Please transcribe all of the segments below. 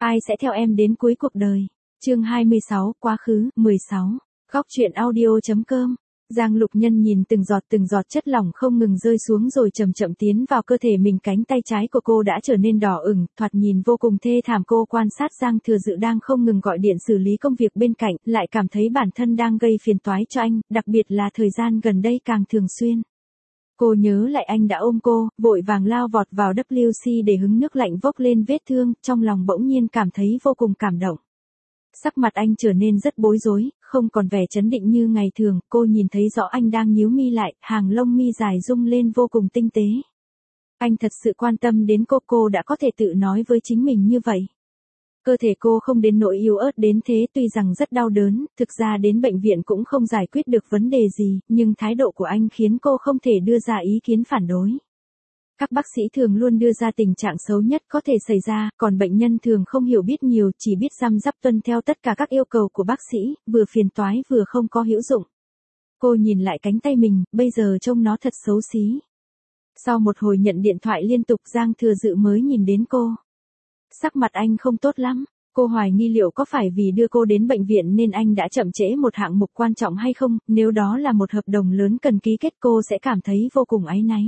Ai sẽ theo em đến cuối cuộc đời? Chương 26, quá khứ, 16. Góc truyện audio.com. Giang Lục Nhân nhìn từng giọt chất lỏng không ngừng rơi xuống rồi chậm chậm tiến vào cơ thể mình, cánh tay trái của cô đã trở nên đỏ ửng, thoạt nhìn vô cùng thê thảm. Cô quan sát Giang Thừa Dự đang không ngừng gọi điện xử lý công việc bên cạnh, lại cảm thấy bản thân đang gây phiền toái cho anh, đặc biệt là thời gian gần đây càng thường xuyên. Cô nhớ lại anh đã ôm cô, vội vàng lao vọt vào WC để hứng nước lạnh vốc lên vết thương, trong lòng bỗng nhiên cảm thấy vô cùng cảm động. Sắc mặt anh trở nên rất bối rối, không còn vẻ trấn định như ngày thường, cô nhìn thấy rõ anh đang nhíu mi lại, hàng lông mi dài rung lên vô cùng tinh tế. Anh thật sự quan tâm đến cô đã có thể tự nói với chính mình như vậy. Cơ thể cô không đến nỗi yếu ớt đến thế, tuy rằng rất đau đớn, thực ra đến bệnh viện cũng không giải quyết được vấn đề gì, nhưng thái độ của anh khiến cô không thể đưa ra ý kiến phản đối. Các bác sĩ thường luôn đưa ra tình trạng xấu nhất có thể xảy ra, còn bệnh nhân thường không hiểu biết nhiều, chỉ biết răm rắp tuân theo tất cả các yêu cầu của bác sĩ, vừa phiền toái vừa không có hữu dụng. Cô nhìn lại cánh tay mình, bây giờ trông nó thật xấu xí. Sau một hồi nhận điện thoại liên tục, Giang Thừa Dự mới nhìn đến cô. Sắc mặt anh không tốt lắm, cô hoài nghi liệu có phải vì đưa cô đến bệnh viện nên anh đã chậm trễ một hạng mục quan trọng hay không, nếu đó là một hợp đồng lớn cần ký kết cô sẽ cảm thấy vô cùng áy náy.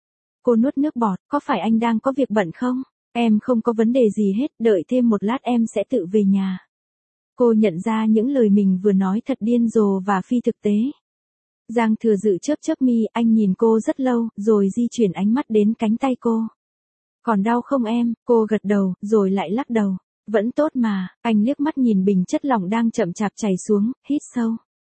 Cô nuốt nước bọt, có phải anh đang có việc bận không? Em không có vấn đề gì hết, đợi thêm một lát em sẽ tự về nhà. Cô nhận ra những lời mình vừa nói thật điên rồ và phi thực tế. Giang Thừa Dự chớp mi, anh nhìn cô rất lâu, rồi di chuyển ánh mắt đến cánh tay cô. Còn đau không em? Cô gật đầu, rồi lại lắc đầu. Vẫn tốt mà. Anh liếc mắt nhìn bình chất lỏng đang chậm chạp chảy xuống, hít sâu.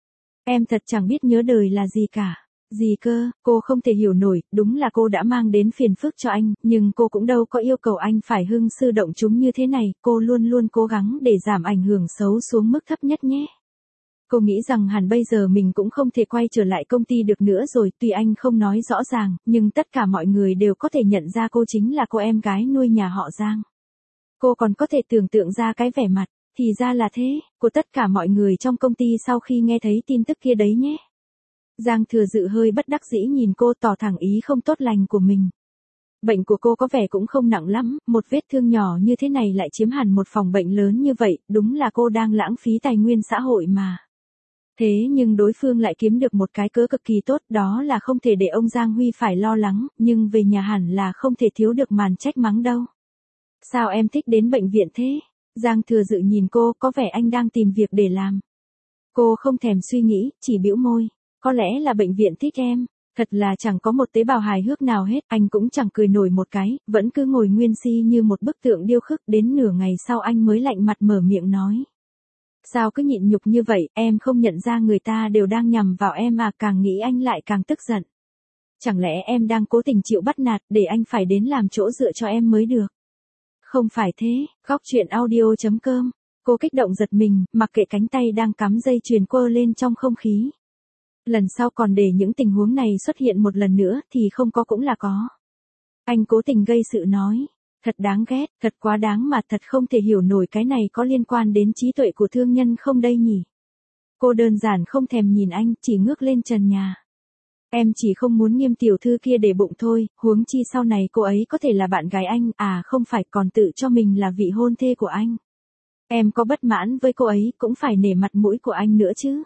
Em thật chẳng biết nhớ đời là gì cả. Gì cơ? Cô không thể hiểu nổi, đúng là cô đã mang đến phiền phức cho anh, nhưng cô cũng đâu có yêu cầu anh phải hưng sư động chúng như thế này, cô luôn luôn cố gắng để giảm ảnh hưởng xấu xuống mức thấp nhất nhé. Cô nghĩ rằng hẳn bây giờ mình cũng không thể quay trở lại công ty được nữa rồi, tuy anh không nói rõ ràng, nhưng tất cả mọi người đều có thể nhận ra cô chính là cô em gái nuôi nhà họ Giang. Cô còn có thể tưởng tượng ra cái vẻ mặt, thì ra là thế, của tất cả mọi người trong công ty sau khi nghe thấy tin tức kia đấy nhé. Giang Thừa Dự hơi bất đắc dĩ nhìn cô, tỏ thẳng ý không tốt lành của mình. Bệnh của cô có vẻ cũng không nặng lắm, một vết thương nhỏ như thế này lại chiếm hẳn một phòng bệnh lớn như vậy, đúng là cô đang lãng phí tài nguyên xã hội mà. Thế nhưng đối phương lại kiếm được một cái cớ cực kỳ tốt, đó là không thể để ông Giang Huy phải lo lắng, nhưng về nhà hẳn là không thể thiếu được màn trách mắng đâu. Sao em thích đến bệnh viện thế? Giang Thừa Dự nhìn cô, có vẻ anh đang tìm việc để làm. Cô không thèm suy nghĩ, chỉ bĩu môi. Có lẽ là bệnh viện thích em. Thật là chẳng có một tế bào hài hước nào hết, anh cũng chẳng cười nổi một cái, vẫn cứ ngồi nguyên si như một bức tượng điêu khắc, đến nửa ngày sau anh mới lạnh mặt mở miệng nói. Sao cứ nhịn nhục như vậy, em không nhận ra người ta đều đang nhằm vào em à? Càng nghĩ anh lại càng tức giận. Chẳng lẽ em đang cố tình chịu bắt nạt để anh phải đến làm chỗ dựa cho em mới được? Không phải thế. Góc truyện audio.com. Cô kích động giật mình, mặc kệ cánh tay đang cắm dây chuyền quơ lên trong không khí. Lần sau còn để những tình huống này xuất hiện một lần nữa thì không có cũng là có. Anh cố tình gây sự nói. Thật đáng ghét, thật quá đáng mà, thật không thể hiểu nổi cái này có liên quan đến trí tuệ của thương nhân không đây nhỉ? Cô đơn giản không thèm nhìn anh, chỉ ngước lên trần nhà. Em chỉ không muốn Nghiêm tiểu thư kia để bụng thôi, huống chi sau này cô ấy có thể là bạn gái anh, à không phải, còn tự cho mình là vị hôn thê của anh. Em có bất mãn với cô ấy cũng phải nể mặt mũi của anh nữa chứ.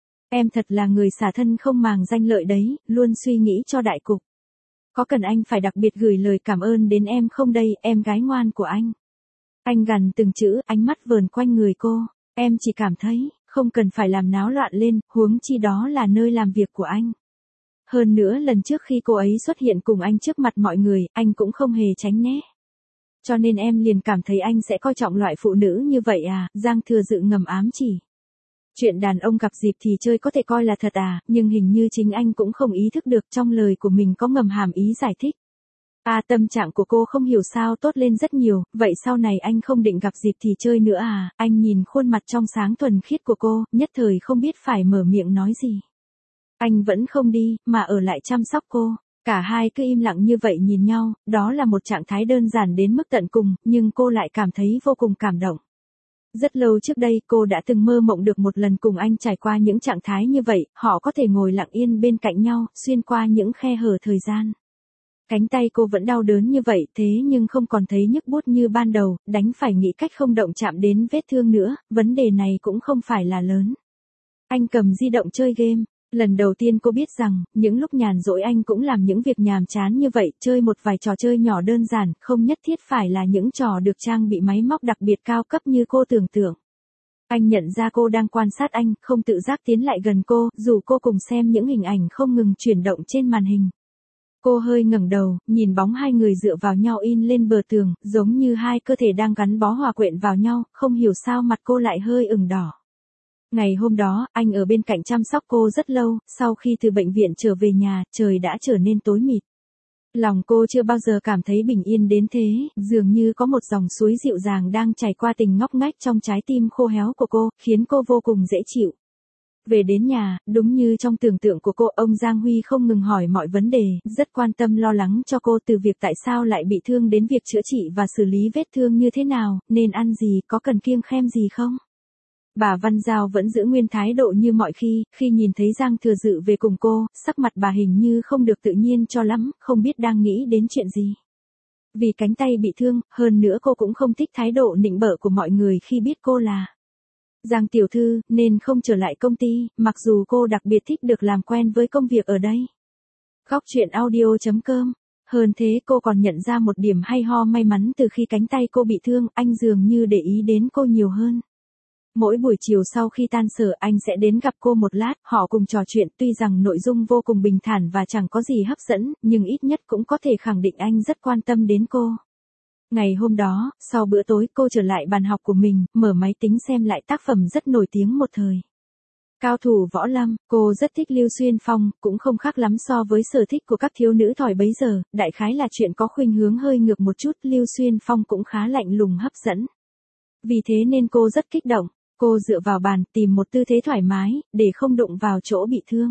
Em thật là người xả thân không màng danh lợi đấy, luôn suy nghĩ cho đại cục. Có cần anh phải đặc biệt gửi lời cảm ơn đến em không đây, em gái ngoan của anh? Anh gằn từng chữ, ánh mắt vờn quanh người cô. Em chỉ cảm thấy, không cần phải làm náo loạn lên, huống chi đó là nơi làm việc của anh. Hơn nữa lần trước khi cô ấy xuất hiện cùng anh trước mặt mọi người, anh cũng không hề tránh né. Cho nên em liền cảm thấy anh sẽ coi trọng loại phụ nữ như vậy à? Giang Thừa Dự ngầm ám chỉ. Chuyện đàn ông gặp dịp thì chơi có thể coi là thật à, nhưng hình như chính anh cũng không ý thức được trong lời của mình có ngầm hàm ý giải thích. À, tâm trạng của cô không hiểu sao tốt lên rất nhiều, vậy sau này anh không định gặp dịp thì chơi nữa à? Anh nhìn khuôn mặt trong sáng thuần khiết của cô, nhất thời không biết phải mở miệng nói gì. Anh vẫn không đi, mà ở lại chăm sóc cô. Cả hai cứ im lặng như vậy nhìn nhau, đó là một trạng thái đơn giản đến mức tận cùng, nhưng cô lại cảm thấy vô cùng cảm động. Rất lâu trước đây cô đã từng mơ mộng được một lần cùng anh trải qua những trạng thái như vậy, họ có thể ngồi lặng yên bên cạnh nhau, xuyên qua những khe hở thời gian. Cánh tay cô vẫn đau đớn như vậy thế nhưng không còn thấy nhức buốt như ban đầu, đành phải nghĩ cách không động chạm đến vết thương nữa, vấn đề này cũng không phải là lớn. Anh cầm di động chơi game. Lần đầu tiên cô biết rằng, những lúc nhàn rỗi anh cũng làm những việc nhàm chán như vậy, chơi một vài trò chơi nhỏ đơn giản, không nhất thiết phải là những trò được trang bị máy móc đặc biệt cao cấp như cô tưởng tượng. Anh nhận ra cô đang quan sát anh, không tự giác tiến lại gần cô, dù cô cùng xem những hình ảnh không ngừng chuyển động trên màn hình. Cô hơi ngẩng đầu, nhìn bóng hai người dựa vào nhau in lên bờ tường, giống như hai cơ thể đang gắn bó hòa quyện vào nhau, không hiểu sao mặt cô lại hơi ửng đỏ. Ngày hôm đó, anh ở bên cạnh chăm sóc cô rất lâu, sau khi từ bệnh viện trở về nhà, trời đã trở nên tối mịt. Lòng cô chưa bao giờ cảm thấy bình yên đến thế, dường như có một dòng suối dịu dàng đang chảy qua tình ngóc ngách trong trái tim khô héo của cô, khiến cô vô cùng dễ chịu. Về đến nhà, đúng như trong tưởng tượng của cô, ông Giang Huy không ngừng hỏi mọi vấn đề, rất quan tâm lo lắng cho cô từ việc tại sao lại bị thương đến việc chữa trị và xử lý vết thương như thế nào, nên ăn gì, có cần kiêng khem gì không? Bà Văn Giao vẫn giữ nguyên thái độ như mọi khi nhìn thấy Giang Thừa Dự về cùng cô, sắc mặt bà hình như không được tự nhiên cho lắm, không biết đang nghĩ đến chuyện gì. Vì cánh tay bị thương, hơn nữa cô cũng không thích thái độ nịnh bợ của mọi người khi biết cô là Giang tiểu thư, nên không trở lại công ty, mặc dù cô đặc biệt thích được làm quen với công việc ở đây. Góc truyện audio.com. Hơn thế cô còn nhận ra một điểm hay ho may mắn từ khi cánh tay cô bị thương, anh dường như để ý đến cô nhiều hơn. Mỗi buổi chiều sau khi tan sở anh sẽ đến gặp cô một lát, họ cùng trò chuyện, tuy rằng nội dung vô cùng bình thản và chẳng có gì hấp dẫn, nhưng ít nhất cũng có thể khẳng định anh rất quan tâm đến cô. Ngày hôm đó, sau bữa tối cô trở lại bàn học của mình, mở máy tính xem lại tác phẩm rất nổi tiếng một thời. Cao thủ võ lâm, cô rất thích Lưu Xuyên Phong, cũng không khác lắm so với sở thích của các thiếu nữ thời bấy giờ, đại khái là chuyện có khuynh hướng hơi ngược một chút, Lưu Xuyên Phong cũng khá lạnh lùng hấp dẫn. Vì thế nên cô rất kích động. Cô dựa vào bàn, tìm một tư thế thoải mái, để không đụng vào chỗ bị thương.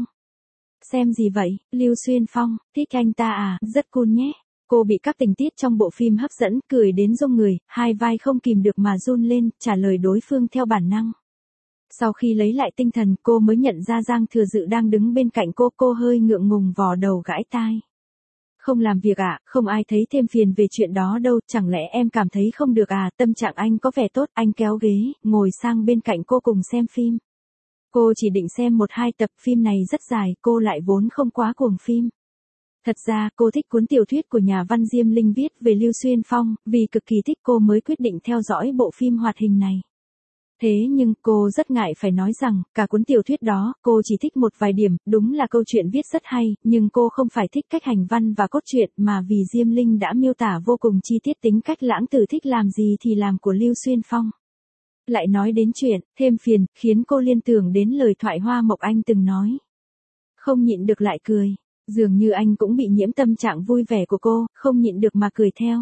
Xem gì vậy, Lưu Xuyên Phong, thích anh ta à, rất cool nhé. Cô bị các tình tiết trong bộ phim hấp dẫn, cười đến rung người, hai vai không kìm được mà run lên, trả lời đối phương theo bản năng. Sau khi lấy lại tinh thần, cô mới nhận ra Giang Thừa Dự đang đứng bên cạnh cô hơi ngượng ngùng vò đầu gãi tai. Không làm việc à, không ai thấy thêm phiền về chuyện đó đâu, chẳng lẽ em cảm thấy không được à, tâm trạng anh có vẻ tốt, anh kéo ghế, ngồi sang bên cạnh cô cùng xem phim. Cô chỉ định xem 1-2 tập, phim này rất dài, cô lại vốn không quá cuồng phim. Thật ra, cô thích cuốn tiểu thuyết của nhà văn Diêm Linh viết về Lưu Xuyên Phong, vì cực kỳ thích cô mới quyết định theo dõi bộ phim hoạt hình này. Thế nhưng, cô rất ngại phải nói rằng, cả cuốn tiểu thuyết đó, cô chỉ thích một vài điểm, đúng là câu chuyện viết rất hay, nhưng cô không phải thích cách hành văn và cốt truyện mà vì Diêm Linh đã miêu tả vô cùng chi tiết tính cách lãng tử thích làm gì thì làm của Lưu Xuyên Phong. Lại nói đến chuyện, thêm phiền, khiến cô liên tưởng đến lời thoại Hoa Mộc Anh từng nói. Không nhịn được lại cười, dường như anh cũng bị nhiễm tâm trạng vui vẻ của cô, không nhịn được mà cười theo.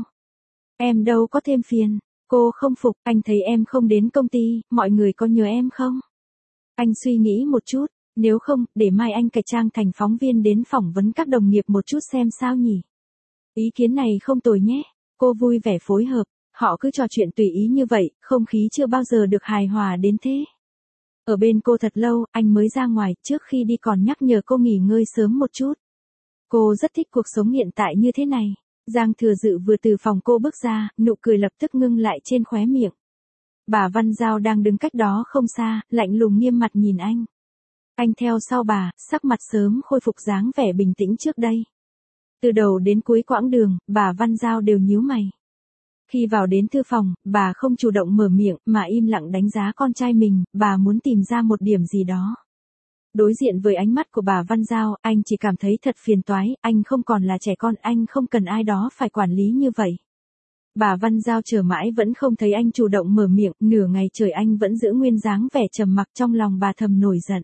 Em đâu có thêm phiền. Cô không phục, anh thấy em không đến công ty, mọi người có nhờ em không? Anh suy nghĩ một chút, nếu không, để mai anh cải trang thành phóng viên đến phỏng vấn các đồng nghiệp một chút xem sao nhỉ? Ý kiến này không tồi nhé, cô vui vẻ phối hợp, họ cứ trò chuyện tùy ý như vậy, không khí chưa bao giờ được hài hòa đến thế. Ở bên cô thật lâu, anh mới ra ngoài, trước khi đi còn nhắc nhở cô nghỉ ngơi sớm một chút. Cô rất thích cuộc sống hiện tại như thế này. Giang Thừa Dự vừa từ phòng cô bước ra, nụ cười lập tức ngưng lại trên khóe miệng. Bà Văn Giao đang đứng cách đó không xa, lạnh lùng nghiêm mặt nhìn anh. Anh theo sau bà, sắc mặt sớm khôi phục dáng vẻ bình tĩnh trước đây. Từ đầu đến cuối quãng đường, bà Văn Giao đều nhíu mày. Khi vào đến thư phòng, bà không chủ động mở miệng, mà im lặng đánh giá con trai mình, bà muốn tìm ra một điểm gì đó. Đối diện với ánh mắt của bà Văn Giao, anh chỉ cảm thấy thật phiền toái, anh không còn là trẻ con, anh không cần ai đó phải quản lý như vậy. Bà Văn Giao chờ mãi vẫn không thấy anh chủ động mở miệng, nửa ngày trời anh vẫn giữ nguyên dáng vẻ trầm mặc, trong lòng bà thầm nổi giận.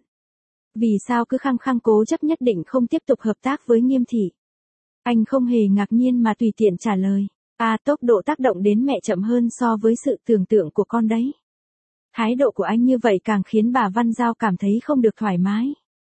Vì sao cứ khăng khăng cố chấp nhất định không tiếp tục hợp tác với Nghiêm thị? Anh không hề ngạc nhiên mà tùy tiện trả lời. Tốc độ tác động đến mẹ chậm hơn so với sự tưởng tượng của con đấy. Thái độ của anh như vậy càng khiến bà Văn Giao cảm thấy không được thoải mái.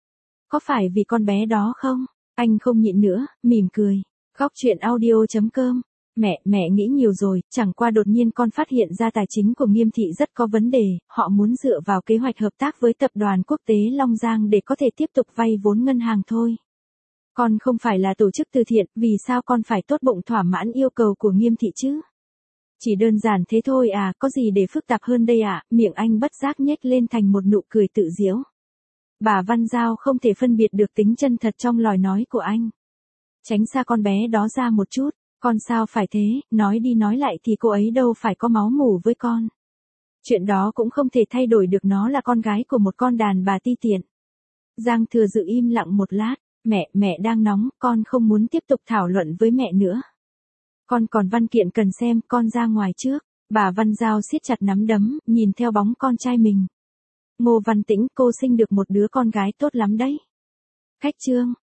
Có phải vì con bé đó không? Anh không nhịn nữa, mỉm cười. Góc truyện audio.com. Mẹ nghĩ nhiều rồi, chẳng qua đột nhiên con phát hiện ra tài chính của Nghiêm thị rất có vấn đề, họ muốn dựa vào kế hoạch hợp tác với tập đoàn quốc tế Long Giang để có thể tiếp tục vay vốn ngân hàng thôi. Con không phải là tổ chức từ thiện, vì sao con phải tốt bụng thỏa mãn yêu cầu của Nghiêm thị chứ? Chỉ đơn giản thế thôi à, có gì để phức tạp hơn đây ạ, miệng anh bất giác nhếch lên thành một nụ cười tự giễu. Bà Văn Giao không thể phân biệt được tính chân thật trong lời nói của anh. Tránh xa con bé đó ra một chút, con sao phải thế, nói đi nói lại thì cô ấy đâu phải có máu mủ với con. Chuyện đó cũng không thể thay đổi được, nó là con gái của một con đàn bà ti tiện. Giang Thừa Dự im lặng một lát, mẹ đang nóng, con không muốn tiếp tục thảo luận với mẹ nữa. Con còn văn kiện cần xem, con ra ngoài trước. Bà Văn Giao siết chặt nắm đấm, nhìn theo bóng con trai mình. Ngô Văn Tĩnh, cô sinh được một đứa con gái tốt lắm đấy. Khách Trương,